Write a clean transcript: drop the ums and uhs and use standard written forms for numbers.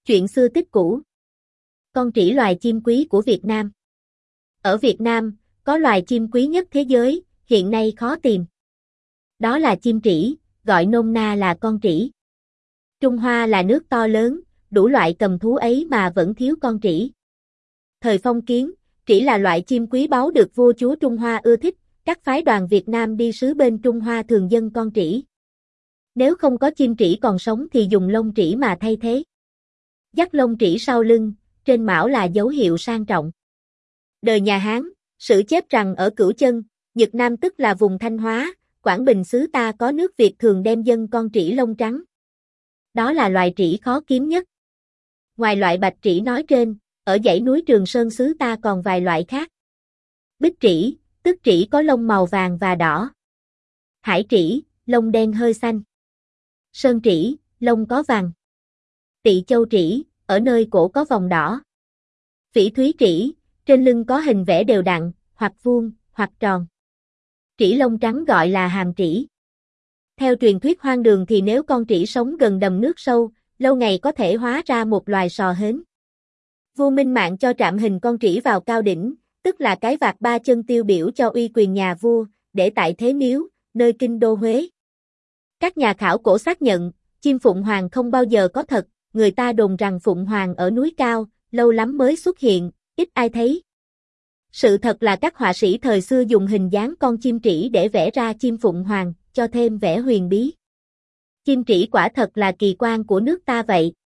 Chuyện xưa tích cũ. Con trĩ loài chim quý của Việt Nam. Ở Việt Nam, có loài chim quý nhất thế giới, hiện nay khó tìm. Đó là chim trĩ, gọi nôm na là con trĩ. Trung Hoa là nước to lớn, đủ loại cầm thú ấy mà vẫn thiếu con trĩ. Thời phong kiến, trĩ là loại chim quý báu được vua chúa Trung Hoa ưa thích, các phái đoàn Việt Nam đi sứ bên Trung Hoa thường dâng con trĩ. Nếu không có chim trĩ còn sống thì dùng lông trĩ mà thay thế. Dắt lông trĩ sau lưng, trên mão là dấu hiệu sang trọng. Đời nhà Hán, sử chép rằng ở Cửu Chân, Nhật Nam tức là vùng Thanh Hóa, Quảng Bình xứ ta có nước Việt thường đem dâng con trĩ lông trắng. Đó là loài trĩ khó kiếm nhất. Ngoài loại bạch trĩ nói trên, ở dãy núi Trường Sơn xứ ta còn vài loại khác. Bích trĩ, tức trĩ có lông màu vàng và đỏ. Hải trĩ, lông đen hơi xanh. Sơn trĩ, lông có vàng. Tị châu trĩ, ở nơi cổ có vòng đỏ. Phỉ thúy trĩ, trên lưng có hình vẽ đều đặn, hoặc vuông, hoặc tròn. Trĩ lông trắng gọi là hàm trĩ. Theo truyền thuyết hoang đường thì nếu con trĩ sống gần đầm nước sâu, lâu ngày có thể hóa ra một loài sò hến. Vua Minh Mạng cho trạm hình con trĩ vào cao đỉnh, tức là cái vạc ba chân tiêu biểu cho uy quyền nhà vua, để tại Thế Miếu, nơi kinh đô Huế. Các nhà khảo cổ xác nhận, chim phụng hoàng không bao giờ có thật, người ta đồn rằng phụng hoàng ở núi cao, lâu lắm mới xuất hiện, ít ai thấy. Sự thật là các họa sĩ thời xưa dùng hình dáng con chim trĩ để vẽ ra chim phụng hoàng, cho thêm vẻ huyền bí. Chim trĩ quả thật là kỳ quan của nước ta vậy.